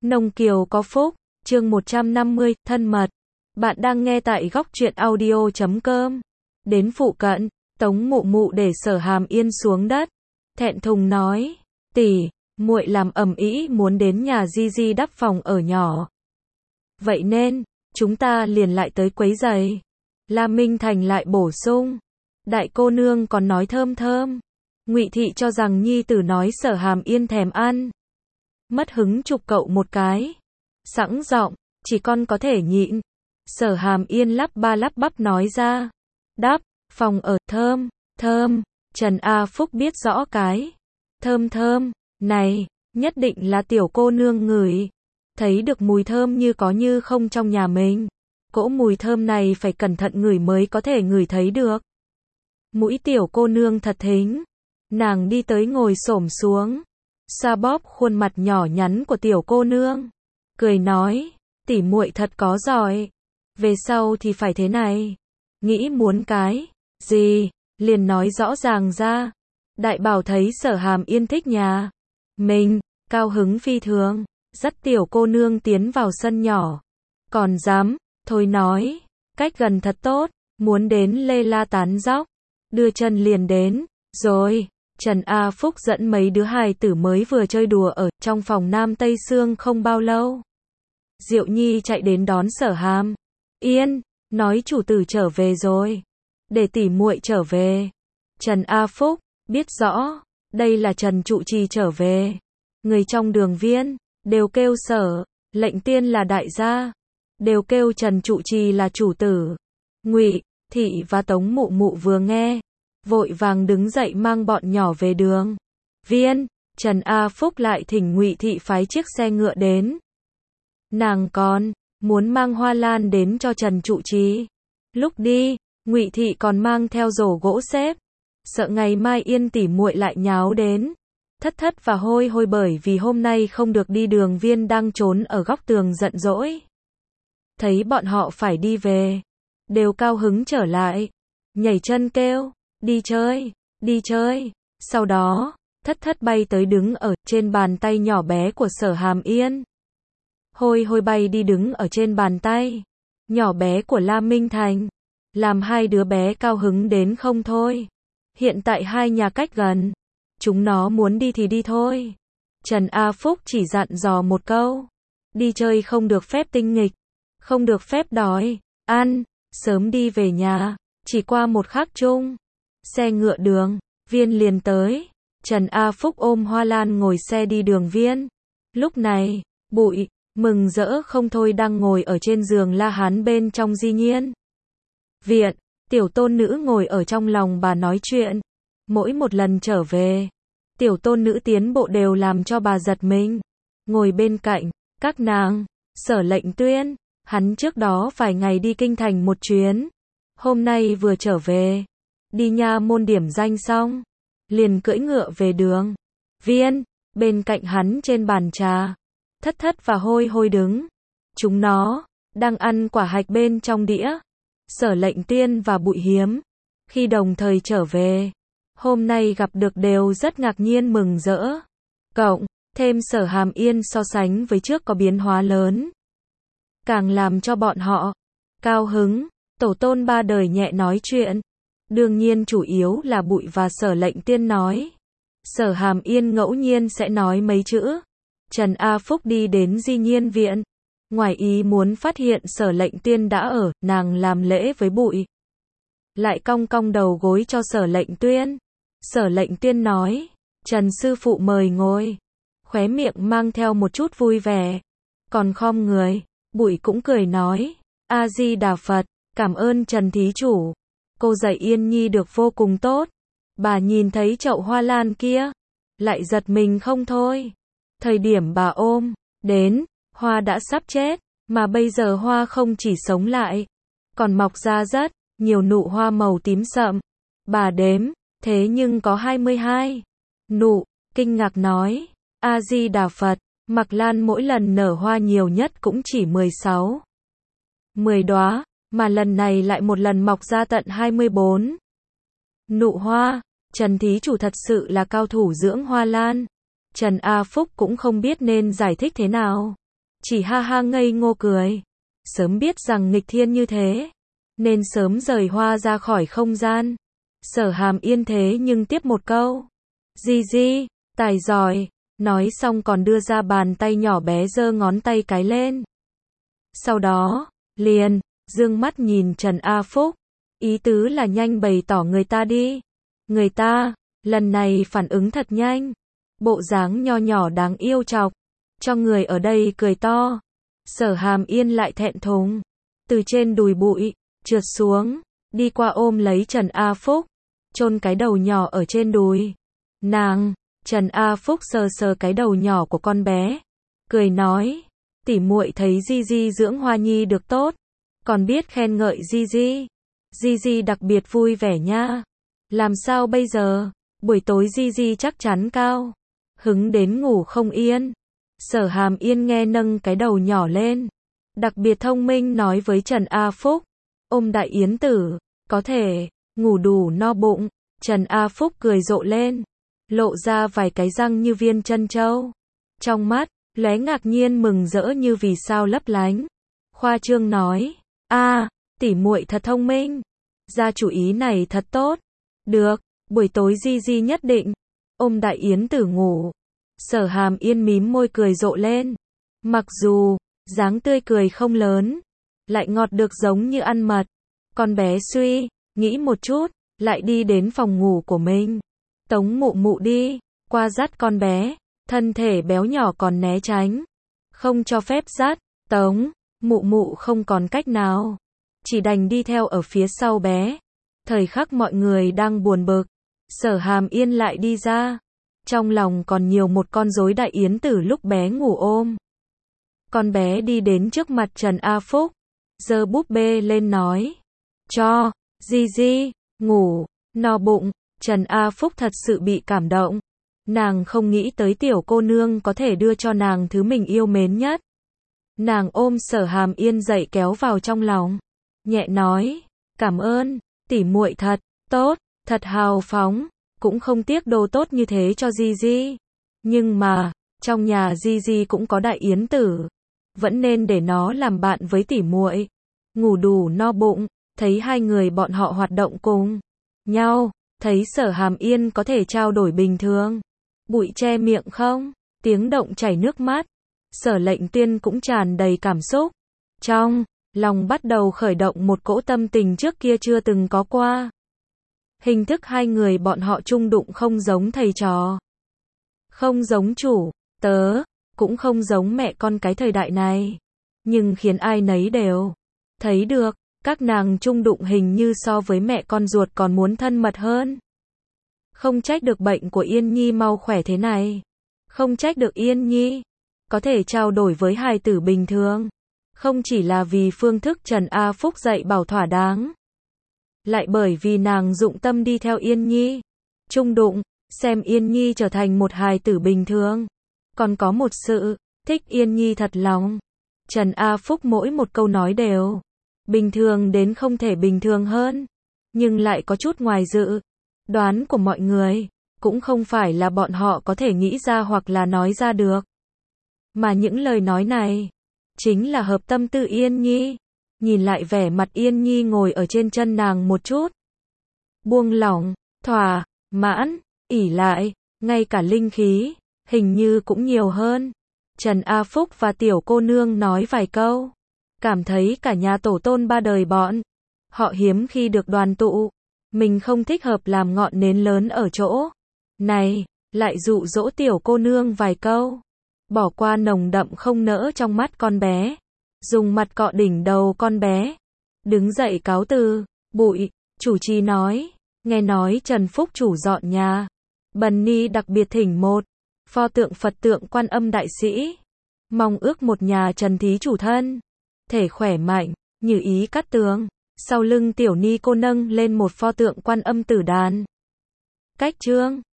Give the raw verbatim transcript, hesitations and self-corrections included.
Nông Kiều có phúc, chương một trăm năm mươi, thân mật. Bạn đang nghe tại góc truyện audio chấm com. Đến phụ cận, Tống Mụ Mụ để Sở Hàm Yên xuống đất, thẹn thùng nói, tỷ, muội làm ầm ĩ muốn đến nhà Di Di đắp phòng ở nhỏ. Vậy nên, chúng ta liền lại tới quấy giày. La Minh Thành lại bổ sung, đại cô nương còn nói thơm thơm. Ngụy Thị cho rằng nhi tử nói Sở Hàm Yên thèm ăn. Mất hứng chụp cậu một cái. Sẵn giọng, chỉ con có thể nhịn. Sở Hàm Yên lắp ba lắp bắp nói ra. Đắp, phòng ở, thơm, thơm. Trần A Phúc biết rõ cái. Thơm thơm, này, nhất định là tiểu cô nương ngửi. Thấy được mùi thơm như có như không trong nhà mình. Cỗ mùi thơm này phải cẩn thận ngửi mới có thể ngửi thấy được. Mũi tiểu cô nương thật thính. Nàng đi tới ngồi xổm xuống. Xoa bóp khuôn mặt nhỏ nhắn của tiểu cô nương. Cười nói, tỷ muội thật có giỏi. Về sau thì phải thế này. Nghĩ muốn cái gì, liền nói rõ ràng ra. Đại Bảo thấy Sở Hàm Yên thích nhà mình, cao hứng phi thường, dắt tiểu cô nương tiến vào sân nhỏ. Còn dám, thôi nói, cách gần thật tốt, muốn đến lê la tán dóc, đưa chân liền đến, rồi. Trần A Phúc dẫn mấy đứa hài tử mới vừa chơi đùa ở trong phòng Nam Tây Sương không bao lâu. Diệu Nhi chạy đến đón Sở Hàm Yên, nói chủ tử trở về rồi, để tỷ muội trở về. Trần A Phúc biết rõ, đây là Trần trụ trì trở về. Người trong Đường Viên đều kêu Sở Lệnh Tiên là đại gia, đều kêu Trần trụ trì là chủ tử. Ngụy Thị và Tống Mụ Mụ vừa nghe, vội vàng đứng dậy mang bọn nhỏ về Đường Viên. Trần A Phúc lại thỉnh Ngụy Thị phái chiếc xe ngựa đến. Nàng còn muốn mang hoa lan đến cho Trần trụ trì. Lúc đi, Ngụy Thị còn mang theo rổ gỗ xếp, sợ ngày mai Yên tỷ muội lại nháo đến. Thất thất và hôi hôi bởi vì hôm nay không được đi Đường Viên đang trốn ở góc tường giận dỗi. Thấy bọn họ phải đi về, đều cao hứng trở lại, nhảy chân kêu, đi chơi, đi chơi. Sau đó, thất thất bay tới đứng ở trên bàn tay nhỏ bé của Sở Hàm Yên. Hôi hôi bay đi đứng ở trên bàn tay nhỏ bé của La Minh Thành, làm hai đứa bé cao hứng đến không thôi. Hiện tại hai nhà cách gần, chúng nó muốn đi thì đi thôi. Trần A Phúc chỉ dặn dò một câu, đi chơi không được phép tinh nghịch, không được phép đói ăn, sớm đi về nhà. Chỉ qua một khắc chung, xe ngựa Đường Viên liền tới. Trần A Phúc ôm hoa lan ngồi xe đi Đường Viên. Lúc này, Bụi mừng rỡ không thôi đang ngồi ở trên giường La Hán bên trong Di Nhiên viện. Tiểu tôn nữ ngồi ở trong lòng bà nói chuyện. Mỗi một lần trở về, tiểu tôn nữ tiến bộ đều làm cho bà giật mình. Ngồi bên cạnh các nàng, Sở Lệnh Tuyên, hắn trước đó vài ngày đi kinh thành một chuyến, hôm nay vừa trở về, đi nha môn điểm danh xong, liền cưỡi ngựa về Đường Viên. Bên cạnh hắn trên bàn trà, thất thất và hôi hôi đứng. Chúng nó đang ăn quả hạch bên trong đĩa. Sở Lệnh Tuyên và Bụi Hiếm, khi đồng thời trở về, hôm nay gặp được đều rất ngạc nhiên mừng rỡ. Cộng thêm Sở Hàm Yên so sánh với trước có biến hóa lớn, càng làm cho bọn họ cao hứng. Tổ tôn ba đời nhẹ nói chuyện, đương nhiên chủ yếu là Bụi và Sở Lệnh Tuyên nói. Sở Hàm Yên ngẫu nhiên sẽ nói mấy chữ. Trần A Phúc đi đến Di Nhiên viện, ngoài ý muốn phát hiện Sở Lệnh Tuyên đã ở, nàng làm lễ với Bụi, lại cong cong đầu gối cho Sở Lệnh Tuyên. Sở Lệnh Tuyên nói, Trần sư phụ mời ngồi, khóe miệng mang theo một chút vui vẻ, còn khom người. Bụi cũng cười nói, A Di Đà Phật, cảm ơn Trần thí chủ, cô dạy Yên Nhi được vô cùng tốt. Bà nhìn thấy chậu hoa lan kia, lại giật mình không thôi. Thời điểm bà ôm đến, hoa đã sắp chết, mà bây giờ hoa không chỉ sống lại, còn mọc ra rất nhiều nụ hoa màu tím sậm. Bà đếm, thế nhưng có hai mươi hai nụ, kinh ngạc nói, A Di Đà Phật, Mặc Lan mỗi lần nở hoa nhiều nhất cũng chỉ mười sáu, mười đóa, mà lần này lại một lần mọc ra tận hai mươi bốn nụ hoa. Trần thí chủ thật sự là cao thủ dưỡng hoa lan. Trần A Phúc cũng không biết nên giải thích thế nào. chỉ ha ha ngây ngô cười. Sớm biết rằng nghịch thiên như thế, nên sớm rời Hoa ra khỏi không gian. Sở Hàm Yên thế nhưng tiếp một câu. Di Di, tài giỏi. Nói xong còn đưa ra bàn tay nhỏ bé giơ ngón tay cái lên. Sau đó, liền, dương mắt nhìn Trần A Phúc. Ý tứ là nhanh bày tỏ người ta đi. Người ta, lần này phản ứng thật nhanh. Bộ dáng nho nhỏ đáng yêu chọc. Cho người ở đây cười to. Sở Hàm Yên lại thẹn thùng. Từ trên đùi bụi, trượt xuống. Đi qua ôm lấy Trần A Phúc. Chôn cái đầu nhỏ ở trên đùi. Nàng, Trần A Phúc sờ sờ cái đầu nhỏ của con bé. Cười nói. Tỉ muội thấy Di Di dưỡng Hoa Nhi được tốt. Còn biết khen ngợi Di Di. Di Di đặc biệt vui vẻ nha. Làm sao bây giờ? Buổi tối Di Di chắc chắn cao. Hứng đến ngủ không yên. Sở Hàm Yên nghe nâng cái đầu nhỏ lên. Đặc biệt thông minh nói với Trần A Phúc. Ôm đại yến tử. Có thể, ngủ đủ no bụng. Trần A Phúc cười rộ lên. Lộ ra vài cái răng như viên trân châu. Trong mắt, lóe ngạc nhiên mừng rỡ như vì sao lấp lánh. Khoa trương nói. A, tỉ muội thật thông minh. Ra chủ ý này thật tốt. Được, buổi tối Di Di nhất định. Ôm đại yến tử ngủ. Sở Hàm Yên mím môi cười rộ lên. Mặc dù, dáng tươi cười không lớn. Lại ngọt được giống như ăn mật. Con bé suy, nghĩ một chút. Lại đi đến phòng ngủ của mình. Tống mụ mụ đi, qua dắt con bé. Thân thể béo nhỏ còn né tránh. Không cho phép dắt. Tống, mụ mụ không còn cách nào. Chỉ đành đi theo ở phía sau bé. Thời khắc mọi người đang buồn bực. Sở Hàm Yên lại đi ra. Trong lòng còn nhiều một con rối đại yến tử lúc bé ngủ ôm. Con bé đi đến trước mặt Trần A Phúc. Giơ búp bê lên nói. Cho, Di Di, ngủ, no bụng. Trần A Phúc thật sự bị cảm động. Nàng không nghĩ tới tiểu cô nương có thể đưa cho nàng thứ mình yêu mến nhất. Nàng ôm Sở Hàm Yên dậy kéo vào trong lòng. Nhẹ nói. Cảm ơn, tỉ muội thật tốt, thật hào phóng. Cũng không tiếc đồ tốt như thế cho Di Di. Nhưng mà, trong nhà Di Di cũng có đại yến tử. Vẫn nên để nó làm bạn với tỉ muội. Ngủ đủ no bụng. Thấy hai người bọn họ hoạt động cùng nhau. Thấy Sở Hàm Yên có thể trao đổi bình thường. Bụi che miệng không? Tiếng động chảy nước mắt. Sở Lệnh Tiên cũng tràn đầy cảm xúc. Trong lòng bắt đầu khởi động một cỗ tâm tình trước kia chưa từng có qua. Hình thức hai người bọn họ chung đụng không giống thầy trò. Không giống chủ, tớ, cũng không giống mẹ con cái thời đại này. Nhưng khiến ai nấy đều thấy được, các nàng chung đụng hình như so với mẹ con ruột còn muốn thân mật hơn. Không trách được bệnh của Yên Nhi mau khỏe thế này. Không trách được Yên Nhi có thể trao đổi với hài tử bình thường. Không chỉ là vì phương thức Trần A Phúc dạy bảo thỏa đáng. Lại bởi vì nàng dụng tâm đi theo Yên Nhi. Chung đụng, xem Yên Nhi trở thành một hài tử bình thường. Còn có một sự, thích Yên Nhi thật lòng. Trần A Phúc mỗi một câu nói đều bình thường đến không thể bình thường hơn. Nhưng lại có chút ngoài dự đoán của mọi người. Cũng không phải là bọn họ có thể nghĩ ra hoặc là nói ra được. Mà những lời nói này chính là hợp tâm tư Yên Nhi. Nhìn lại vẻ mặt Yên Nhi ngồi ở trên chân nàng một chút. Buông lỏng, thỏa mãn, ỷ lại, ngay cả linh khí, hình như cũng nhiều hơn. Trần A Phúc và tiểu cô nương nói vài câu. Cảm thấy cả nhà tổ tôn ba đời bọn họ hiếm khi được đoàn tụ. Mình không thích hợp làm ngọn nến lớn ở chỗ này, lại dụ dỗ tiểu cô nương vài câu. Bỏ qua nồng đậm không nỡ trong mắt con bé. Dùng mặt cọ đỉnh đầu con bé. Đứng dậy cáo từ. Bụi, chủ trì nói. Nghe nói Trần Phúc chủ dọn nhà. Bần ni đặc biệt thỉnh một pho tượng Phật tượng Quan Âm đại sĩ. Mong ước một nhà Trần thí chủ thân thể khỏe mạnh, như ý cát tường. Sau lưng tiểu ni cô nâng lên một pho tượng Quan Âm tử đàn. Cách chương